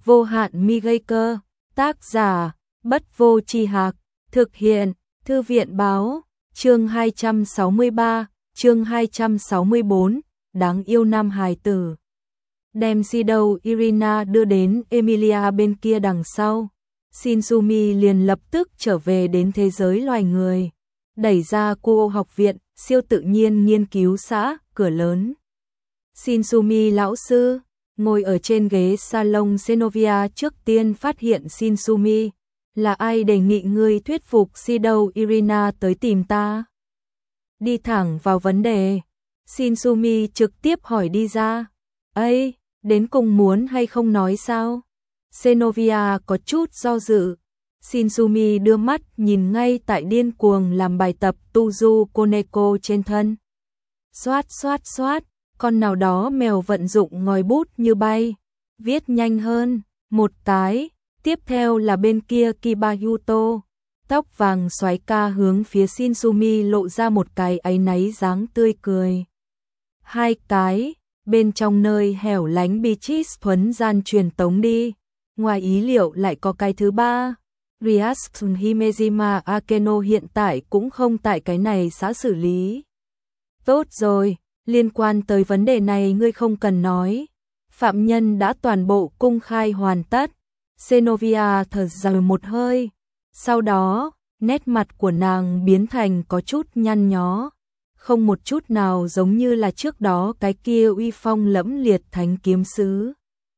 vô hạn mi gây cơ, tác giả, Bất Vô Tri Hạc, thực hiện, Thư viện báo, chương 263, chương 264, đáng yêu nam hài tử. Đem Shido Irina đưa đến Emilia bên kia đằng sau. Shinsumi liền lập tức trở về đến thế giới loài người. Đẩy ra Kuo học viện, siêu tự nhiên nghiên cứu xã, cửa lớn. Shinsumi lão sư, ngồi ở trên ghế salon Xenovia trước tiên phát hiện Shinsumi. Là ai đề nghị ngươi thuyết phục Shido Irina tới tìm ta? Đi thẳng vào vấn đề. Shinsumi trực tiếp hỏi đi ra. Ây, đến cùng muốn hay không nói sao? Xenovia có chút do dự. Shinsumi đưa mắt nhìn ngay tại điên cuồng làm bài tập Tuzu Koneko trên thân. Xoát xoát xoát, con nào đó mèo vận dụng ngòi bút như bay. Viết nhanh hơn, một cái. Tiếp theo là bên kia Kibayuto. Tóc vàng xoáy ca hướng phía Shinsumi lộ ra một cái áy náy dáng tươi cười. Hai cái, bên trong nơi hẻo lánh Beatrice thuấn gian truyền tống đi. Ngoài ý liệu lại có cái thứ ba. Ryasuke Himejima Akeno hiện tại cũng không tại cái này xã xử lý. Tốt rồi, liên quan tới vấn đề này ngươi không cần nói. Phạm nhân đã toàn bộ công khai hoàn tất. Xenovia thở dài một hơi. Sau đó, nét mặt của nàng biến thành có chút nhăn nhó. Không một chút nào giống như là trước đó cái kia uy phong lẫm liệt thánh kiếm sứ.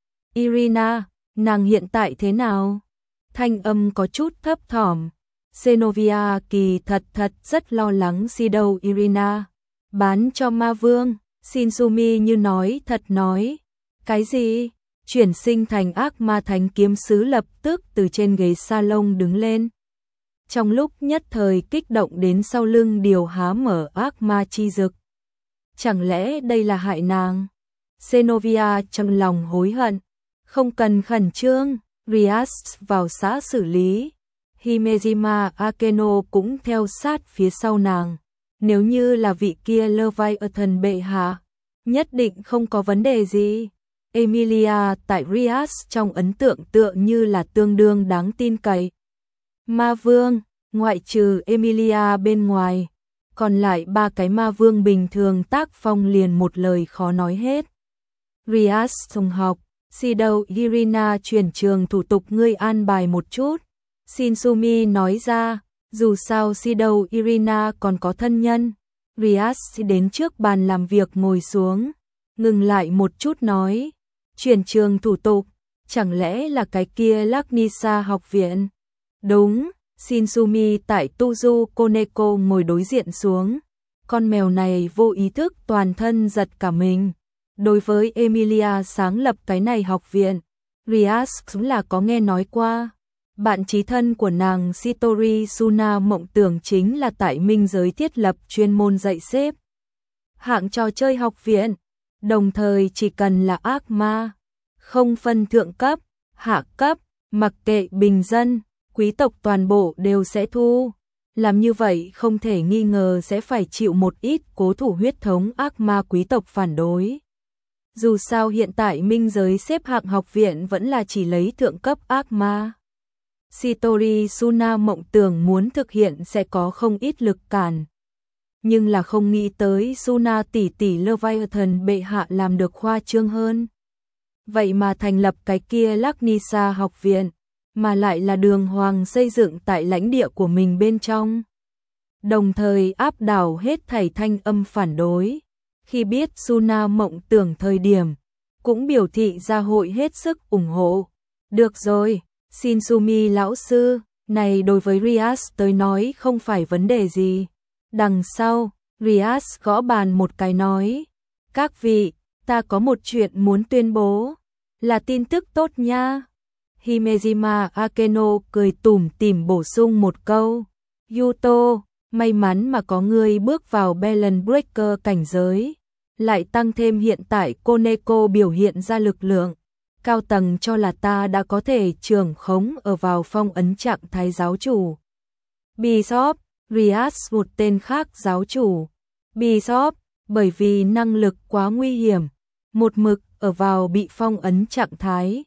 Irina, nàng hiện tại thế nào? Thanh âm có chút thấp thỏm. Xenovia kỳ thật rất lo lắng Shido Irina. Bán cho ma vương. Shinsumi như nói thật nói. Cái gì? Chuyển sinh thành ác ma thánh kiếm sứ lập tức từ trên ghế salon đứng lên. Trong lúc nhất thời kích động đến sau lưng điều há mở ác ma chi dực. Chẳng lẽ đây là hại nàng? Xenovia trong lòng hối hận. Không cần khẩn trương, Rias vào xã xử lý. Himejima Akeno cũng theo sát phía sau nàng. Nếu như là vị kia Leviathan bệ hạ, nhất định không có vấn đề gì. Emilia tại Rias trong ấn tượng tựa như là tương đương đáng tin cậy. Ma vương, ngoại trừ Emilia bên ngoài, còn lại ba cái ma vương bình thường tác phong liền một lời khó nói hết. Rias thông học, Shido Irina chuyển trường thủ tục ngươi an bài một chút. Shinsumi nói ra, dù sao Shido Irina còn có thân nhân. Rias đến trước bàn làm việc ngồi xuống, ngừng lại một chút nói. Chuyển trường thủ tục, chẳng lẽ là cái kia Laknisa học viện? Đúng, Shinsumi tại Tuzu Koneko ngồi đối diện xuống. Con mèo này vô ý thức toàn thân giật cả mình. Đối với Emilia sáng lập cái này học viện, Rias cũng là có nghe nói qua. Bạn chí thân của nàng Shitori Suna mộng tưởng chính là tại minh giới thiết lập chuyên môn dạy xếp hạng trò chơi học viện. Đồng thời chỉ cần là ác ma, không phân thượng cấp, hạ cấp, mặc kệ bình dân, quý tộc toàn bộ đều sẽ thu. Làm như vậy không thể nghi ngờ sẽ phải chịu một ít cố thủ huyết thống ác ma quý tộc phản đối. Dù sao hiện tại minh giới xếp hạng học viện vẫn là chỉ lấy thượng cấp ác ma. Shitori Suna mộng tưởng muốn thực hiện sẽ có không ít lực cản. Nhưng là không nghĩ tới Suna tỷ tỷ Leviathan bệ hạ làm được khoa trương hơn. Vậy mà thành lập cái kia Laknisa học viện, mà lại là đường hoàng xây dựng tại lãnh địa của mình bên trong. Đồng thời áp đảo hết thảy thanh âm phản đối. Khi biết Suna mộng tưởng thời điểm, cũng biểu thị gia hội hết sức ủng hộ. Được rồi, Shinsumi lão sư, này đối với Rias tới nói không phải vấn đề gì. Đằng sau, Rias gõ bàn một cái nói. Các vị, ta có một chuyện muốn tuyên bố. Là tin tức tốt nha. Himejima Akeno cười tủm tỉm bổ sung một câu. Yuto, may mắn mà có người bước vào Balance Breaker cảnh giới. Lại tăng thêm hiện tại Koneko biểu hiện ra lực lượng. Cao tầng cho là ta đã có thể trưởng khống ở vào phong ấn trạng thái giáo chủ. Bishop, Rias một tên khác giáo chủ. Bishop, bởi vì năng lực quá nguy hiểm, một mực ở vào bị phong ấn trạng thái.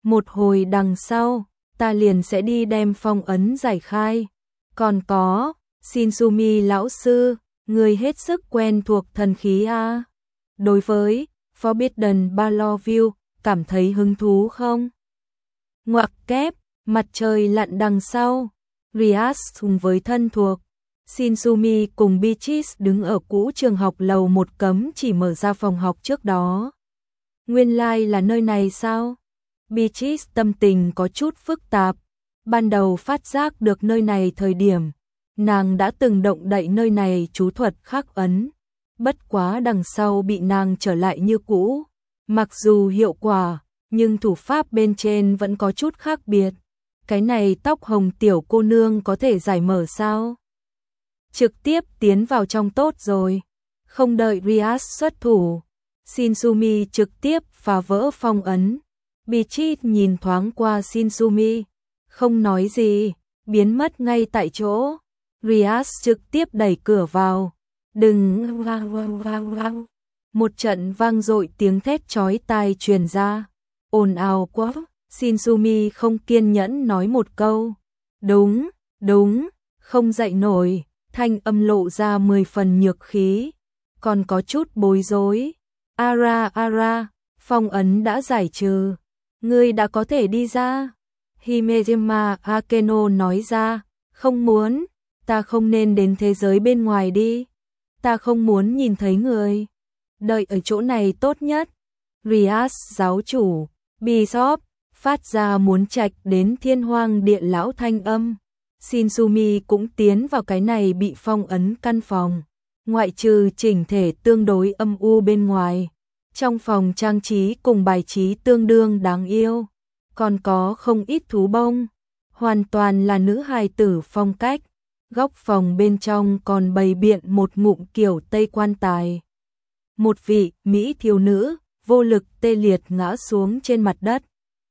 một hồi đằng sau, ta liền sẽ đi đem phong ấn giải khai. Còn có, Shinsumi lão sư, người hết sức quen thuộc thần khí a. Đối với Forbidden Battlefield, cảm thấy hứng thú không? Ngoặc kép, mặt trời lặn đằng sau, Rias cùng với thân thuộc. Shinsumi cùng Beatrice đứng ở cũ trường học lầu 1 cấm chỉ mở ra phòng học trước đó. Nguyên lai là nơi này sao? Beatrice tâm tình có chút phức tạp. Ban đầu phát giác được nơi này thời điểm, nàng đã từng động đậy nơi này chú thuật khắc ấn. Bất quá đằng sau bị nàng trở lại như cũ. Mặc dù hiệu quả, nhưng thủ pháp bên trên vẫn có chút khác biệt. Cái này tóc hồng tiểu cô nương có thể giải mở sao? Trực tiếp tiến vào trong tốt rồi. Không đợi Rias xuất thủ, Shinsumi trực tiếp phá vỡ phong ấn. Beatrice nhìn thoáng qua Shinsumi, không nói gì, biến mất ngay tại chỗ. Rias trực tiếp đẩy cửa vào. Đừng vang. Một trận vang dội tiếng thét chói tai truyền ra. Ồn ào quá. Shinsumi không kiên nhẫn nói một câu. Đúng, không dậy nổi. Thanh âm lộ ra 10 phần nhược khí. Còn có chút bối rối. Ara, phong ấn đã giải trừ. Ngươi đã có thể đi ra. Himejima Akeno nói ra. Không muốn, ta không nên đến thế giới bên ngoài đi. Ta không muốn nhìn thấy người. Đợi ở chỗ này tốt nhất. Rias giáo chủ, Bishop, phát ra muốn trạch đến thiên hoang địa lão thanh âm. Shinsumi cũng tiến vào cái này bị phong ấn căn phòng. Ngoại trừ chỉnh thể tương đối âm u bên ngoài. Trong phòng trang trí cùng bài trí tương đương đáng yêu. Còn có không ít thú bông. Hoàn toàn là nữ hài tử phong cách. Góc phòng bên trong còn bày biện một ngụm kiểu Tây quan tài. Một vị Mỹ thiếu nữ, vô lực tê liệt ngã xuống trên mặt đất.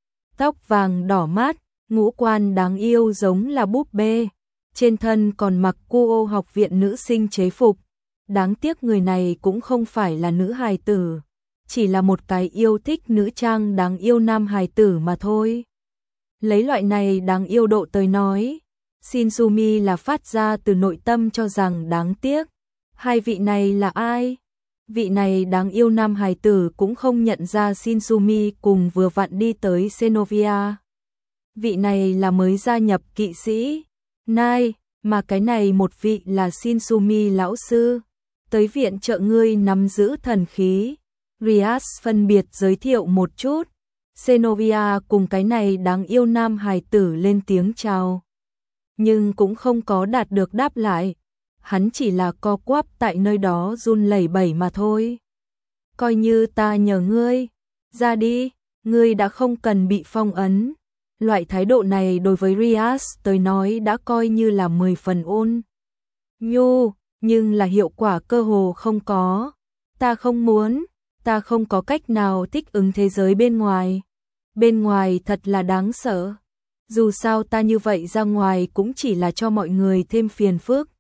Tóc vàng đỏ mát, ngũ quan đáng yêu giống là búp bê. Trên thân còn mặc Kuo học viện nữ sinh chế phục. Đáng tiếc người này cũng không phải là nữ hài tử. Chỉ là một cái yêu thích nữ trang đáng yêu nam hài tử mà thôi. Lấy loại này đáng yêu độ tới nói. Shinsumi là phát ra từ nội tâm cho rằng đáng tiếc. Hai vị này là ai? Vị này đáng yêu nam hài tử cũng không nhận ra Shinsumi cùng vừa vặn đi tới Xenovia. Vị này là mới gia nhập kỵ sĩ. Nai, mà cái này một vị là Shinsumi lão sư. Tới viện trợ ngươi nắm giữ thần khí. Rias phân biệt giới thiệu một chút. Xenovia cùng cái này đáng yêu nam hài tử lên tiếng chào. Nhưng cũng không có đạt được đáp lại. Hắn chỉ là co quắp tại nơi đó run lẩy bẩy mà thôi. Coi như ta nhờ ngươi, ra đi, ngươi đã không cần bị phong ấn. Loại thái độ này đối với Rias tới nói đã coi như là 10 phần ôn nhu, nhưng là hiệu quả cơ hồ không có. Ta không muốn, ta không có cách nào thích ứng thế giới bên ngoài. Bên ngoài thật là đáng sợ. Dù sao ta như vậy ra ngoài cũng chỉ là cho mọi người thêm phiền phức.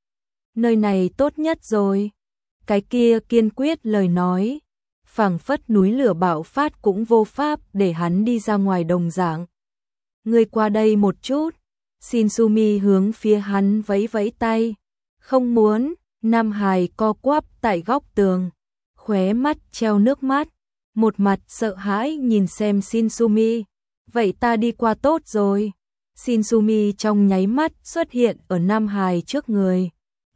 Nơi này tốt nhất rồi. Cái kia kiên quyết lời nói. Phảng phất núi lửa bạo phát cũng vô pháp để hắn đi ra ngoài đồng dạng. Ngươi qua đây một chút. Shinsumi hướng phía hắn vẫy vẫy tay. Không muốn. Nam hài co quắp tại góc tường. Khóe mắt treo nước mắt. Một mặt sợ hãi nhìn xem Shinsumi. Vậy ta đi qua tốt rồi. Shinsumi trong nháy mắt xuất hiện ở Nam hài trước người.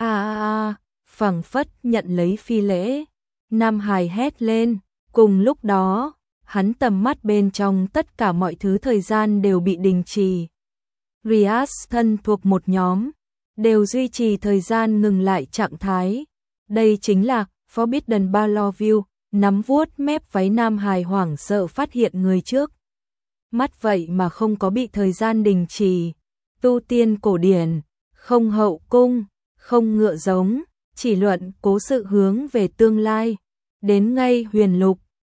Phảng phất nhận lấy phi lễ. Nam hài hét lên. Cùng lúc đó, hắn tầm mắt bên trong tất cả mọi thứ thời gian đều bị đình chỉ. Rias thân thuộc một nhóm, đều duy trì thời gian ngừng lại trạng thái. Đây chính là Forbidden Battlefield, nắm vuốt mép váy Nam hài hoảng sợ phát hiện người trước. Mắt vậy mà không có bị thời gian đình chỉ. Tu tiên cổ điển, không hậu cung, không ngựa giống, chỉ luận cố sự hướng về tương lai. Đến ngay huyền lục,